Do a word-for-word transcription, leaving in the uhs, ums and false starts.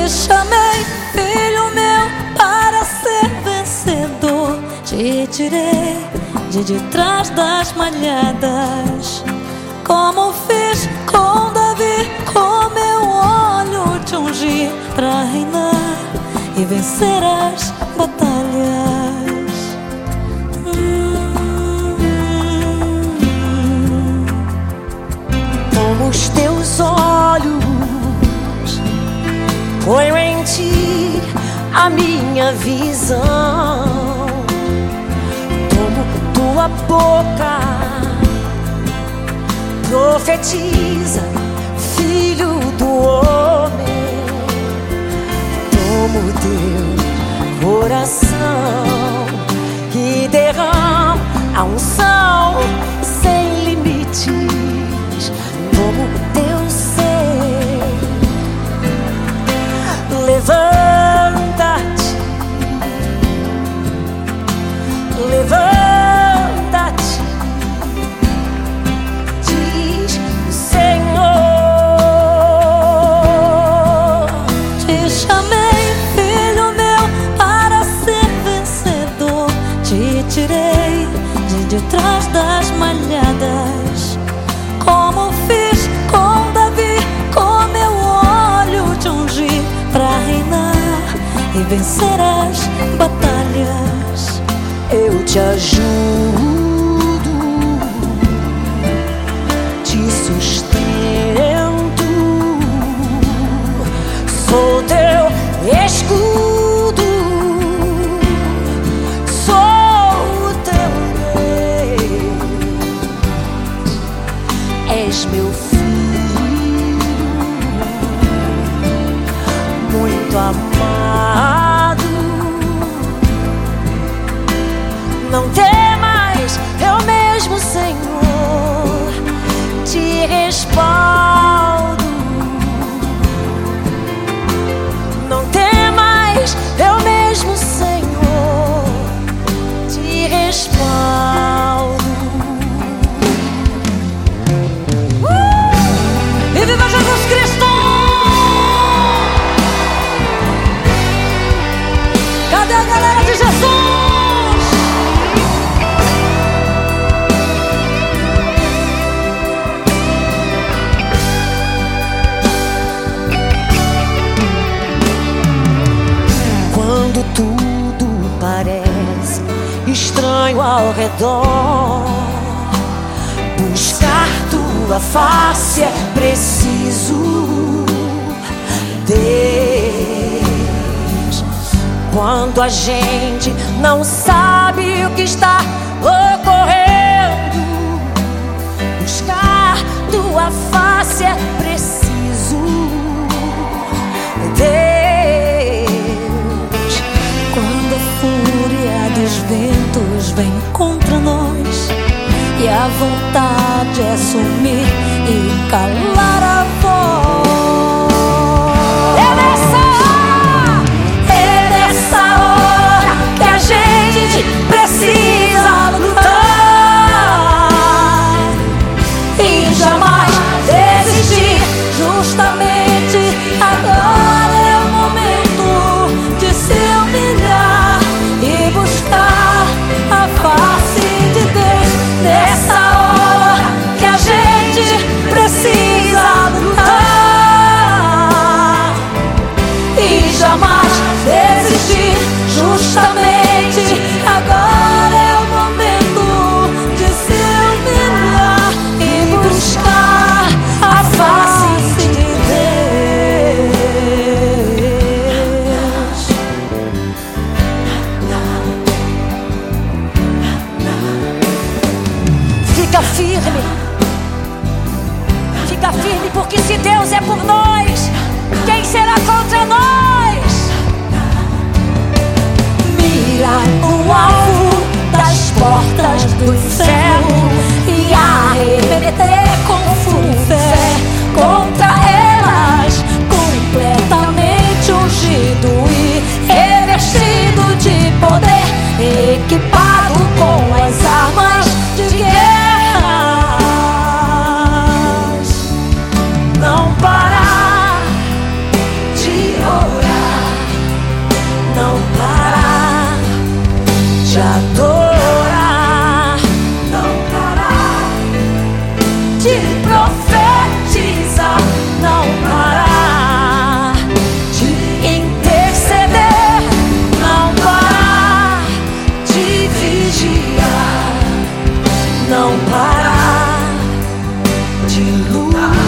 Te chamei, filho meu, para ser vencedor. Te tirei de detrás das malhadas, como fiz com Davi. Com meu olho te ungi para reinar e vencer as batalhas. hum. Com os teus olhos ponho em ti a minha visão. Tomo tua boca, profetiza, filho do homem. Tomo teu coração e derramo a unção sem limites. Tomo teu ser, levanta-te, levanta-te, diz o Senhor. Te chamei, filho meu, para ser vencedor. Te tirei de detrás das malhadas, como fiz com Davi. Com meu olho te ungi para reinar e vencer as batalhas. Eu te ajudo, te sustento, sou teu escudo, sou o teu rei. És meu filho, muito amado. Não temas, eu mesmo, Senhor, te respaldo. Não temas, eu mesmo, Senhor, te respaldo. uh! E viva Jesus Cristo! Cadê a galera de Jesus? Quando tudo parece estranho ao redor, buscar tua face é preciso, Deus. Quando a gente não sabe o que está ocorrendo, buscar tua face é preciso, Deus. Dos ventos vem contra nós e a vontade é sumir e calar a voz. É nessa hora, é nessa hora que a gente precisa lutar e jamais desistir. Justamente agora é o momento de se humilhar e buscar a face de Deus. Nessa hora que a gente precisa lutar e jamais desistir. Justamente agora é o momento de se humilhar e buscar a face de Deus. Fica firme, fica firme, porque se Deus é por nós, quem será contra nós? Mira no alvo das portas do inferno e arremeter com fé contra elas, completamente ungido e revestido de poder, equipado com as armas de guerra. Não parar de orar. de profetizar, não parar de interceder, não parar de vigiar, não parar de lutar.